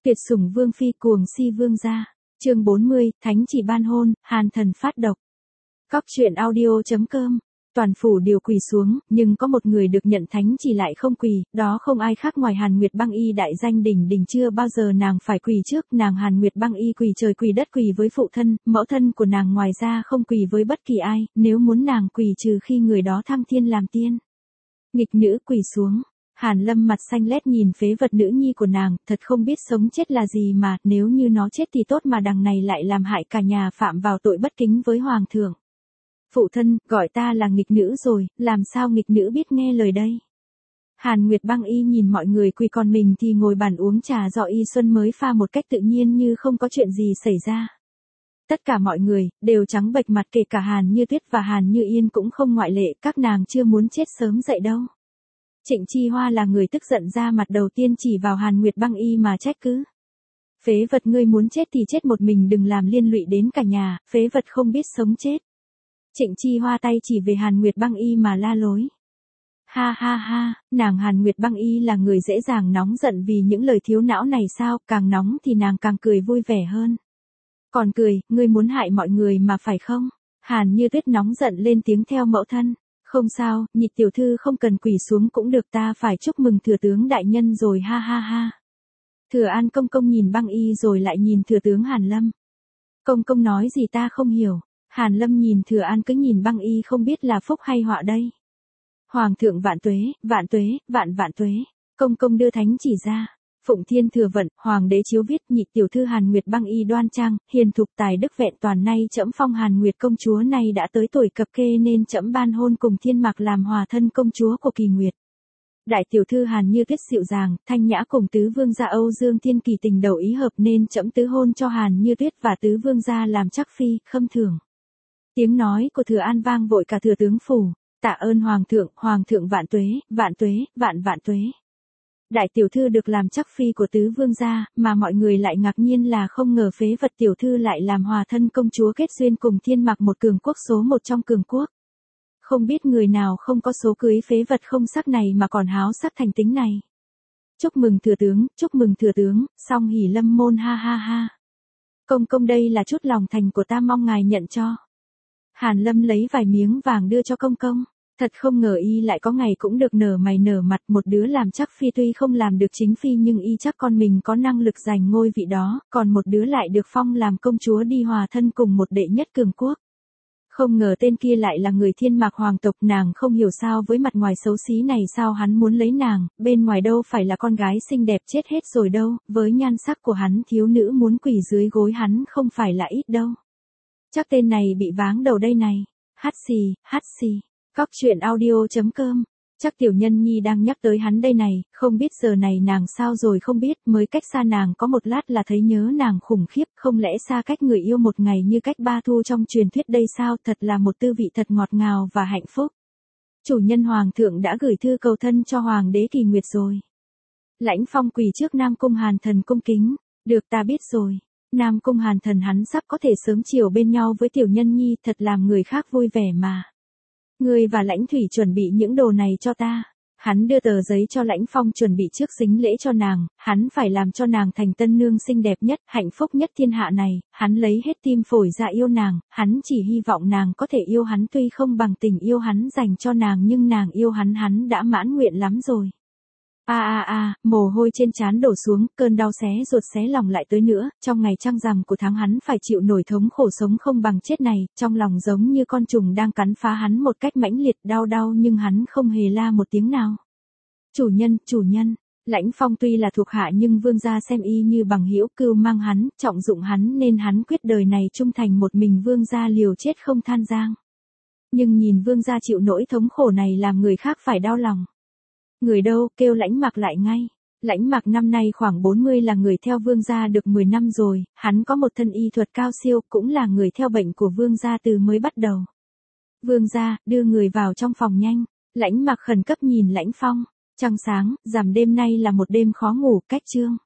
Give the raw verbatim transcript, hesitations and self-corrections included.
Tuyệt sủng vương phi cuồng si vương gia. Chương bốn mươi, thánh chỉ ban hôn, Hàn thần phát độc. Cóc truyện audio chấm com. Toàn phủ đều quỳ xuống, nhưng có một người được nhận thánh chỉ lại không quỳ, đó không ai khác ngoài Hàn Nguyệt Băng Y đại danh đỉnh đỉnh, chưa bao giờ nàng phải quỳ trước, nàng Hàn Nguyệt Băng Y quỳ trời quỳ đất, quỳ với phụ thân, mẫu thân của nàng, ngoài ra không quỳ với bất kỳ ai, nếu muốn nàng quỳ trừ khi người đó thăng thiên làm tiên. Nghịch nữ quỳ xuống. Hàn Lâm mặt xanh lét nhìn phế vật nữ nhi của nàng, thật không biết sống chết là gì mà, nếu như nó chết thì tốt mà đằng này lại làm hại cả nhà, phạm vào tội bất kính với hoàng thượng. Phụ thân, gọi ta là nghịch nữ rồi, làm sao nghịch nữ biết nghe lời đây? Hàn Nguyệt Băng Y nhìn mọi người quỳ, còn mình thì ngồi bàn uống trà do Y Xuân mới pha một cách tự nhiên như không có chuyện gì xảy ra. Tất cả mọi người đều trắng bệch mặt, kể cả Hàn Như Tuyết và Hàn Như Yên cũng không ngoại lệ, các nàng chưa muốn chết sớm dậy đâu. Trịnh Chi Hoa là người tức giận ra mặt đầu tiên, chỉ vào Hàn Nguyệt Băng Y mà trách cứ. Phế vật, ngươi muốn chết thì chết một mình, đừng làm liên lụy đến cả nhà, phế vật không biết sống chết. Trịnh Chi Hoa tay chỉ về Hàn Nguyệt Băng Y mà la lối. Ha ha ha, nàng Hàn Nguyệt Băng Y là người dễ dàng nóng giận vì những lời thiếu não này sao, càng nóng thì nàng càng cười vui vẻ hơn. Còn cười, ngươi muốn hại mọi người mà phải không? Hàn Như Tuyết nóng giận lên tiếng theo mẫu thân. Không sao, Nhị tiểu thư không cần quỳ xuống cũng được, ta phải chúc mừng thừa tướng đại nhân rồi, ha ha ha. Thừa An công công nhìn Băng Y rồi lại nhìn thừa tướng Hàn Lâm. Công công nói gì ta không hiểu. Hàn Lâm nhìn Thừa An cứ nhìn Băng Y không biết là phúc hay họa đây. Hoàng thượng vạn tuế, vạn tuế, vạn vạn tuế. Công công đưa thánh chỉ ra. Phụng Thiên Thừa Vận, Hoàng đế chiếu viết, Nhị tiểu thư Hàn Nguyệt Băng Y đoan trang, hiền thục, tài đức vẹn toàn, nay trẫm phong Hàn Nguyệt công chúa này đã tới tuổi cập kê nên trẫm ban hôn cùng Thiên Mạc làm hòa thân công chúa của Kỳ Nguyệt. Đại tiểu thư Hàn Như Tuyết dịu dàng, thanh nhã cùng tứ vương gia Âu Dương Thiên Kỳ tình đầu ý hợp nên trẫm tứ hôn cho Hàn Như Tuyết và tứ vương gia làm chắc phi, khâm thưởng. Tiếng nói của Thừa An vang vội cả thừa tướng phủ. Tạ ơn hoàng thượng, hoàng thượng vạn tuế, vạn tuế, vạn vạn tuế. Đại tiểu thư được làm chắc phi của tứ vương gia, mà mọi người lại ngạc nhiên là không ngờ phế vật tiểu thư lại làm hòa thân công chúa kết duyên cùng Thiên Mạc, một cường quốc số một trong cường quốc. Không biết người nào không có số cưới phế vật không sắc này mà còn háo sắc thành tính này. Chúc mừng thừa tướng, chúc mừng thừa tướng, song hỷ lâm môn, ha ha ha. Công công, đây là chút lòng thành của ta, mong ngài nhận cho. Hàn Lâm lấy vài miếng vàng đưa cho công công. Thật không ngờ y lại có ngày cũng được nở mày nở mặt, một đứa làm chắc phi tuy không làm được chính phi nhưng y chắc con mình có năng lực giành ngôi vị đó, còn một đứa lại được phong làm công chúa đi hòa thân cùng một đệ nhất cường quốc. Không ngờ tên kia lại là người Thiên Mạc hoàng tộc, nàng không hiểu sao với mặt ngoài xấu xí này sao hắn muốn lấy nàng, bên ngoài đâu phải là con gái xinh đẹp chết hết rồi đâu, với nhan sắc của hắn thiếu nữ muốn quỳ dưới gối hắn không phải là ít đâu. Chắc tên này bị váng đầu đây này. Hát xì, hát xì. Cóc truyện audio chấm com. Chắc tiểu nhân nhi đang nhắc tới hắn đây này, không biết giờ này nàng sao rồi không biết, mới cách xa nàng có một lát là thấy nhớ nàng khủng khiếp, không lẽ xa cách người yêu một ngày như cách ba thu trong truyền thuyết đây sao, thật là một tư vị thật ngọt ngào và hạnh phúc. Chủ nhân hoàng thượng đã gửi thư cầu thân cho hoàng đế Kỳ Nguyệt rồi. Lãnh Phong quỳ trước Nam Cung Hàn thần cung kính, được ta biết rồi. Nam Cung Hàn thần hắn sắp có thể sớm chiều bên nhau với tiểu nhân nhi, thật làm người khác vui vẻ mà. Ngươi và Lãnh Thủy chuẩn bị những đồ này cho ta. Hắn đưa tờ giấy cho Lãnh Phong chuẩn bị trước sính lễ cho nàng, hắn phải làm cho nàng thành tân nương xinh đẹp nhất, hạnh phúc nhất thiên hạ này, hắn lấy hết tim phổi ra yêu nàng, hắn chỉ hy vọng nàng có thể yêu hắn, tuy không bằng tình yêu hắn dành cho nàng nhưng nàng yêu hắn hắn đã mãn nguyện lắm rồi. A a a, mồ hôi trên trán đổ xuống, cơn đau xé ruột xé lòng lại tới nữa, trong ngày trăng rằm của tháng hắn phải chịu nổi thống khổ sống không bằng chết này, trong lòng giống như con trùng đang cắn phá hắn một cách mãnh liệt, đau đau nhưng hắn không hề la một tiếng nào. Chủ nhân, chủ nhân, Lãnh Phong tuy là thuộc hạ nhưng vương gia xem y như bằng hữu, cưu mang hắn, trọng dụng hắn nên hắn quyết đời này trung thành một mình vương gia, liều chết không than giang. Nhưng nhìn vương gia chịu nỗi thống khổ này làm người khác phải đau lòng. Người đâu, kêu Lãnh Mạc lại ngay. Lãnh Mạc năm nay khoảng bốn mươi, là người theo vương gia được mười năm rồi, hắn có một thân y thuật cao siêu, cũng là người theo bệnh của vương gia từ mới bắt đầu. Vương gia, đưa người vào trong phòng nhanh. Lãnh Mạc khẩn cấp nhìn Lãnh Phong. Trăng sáng, rằm đêm nay là một đêm khó ngủ, cách chương.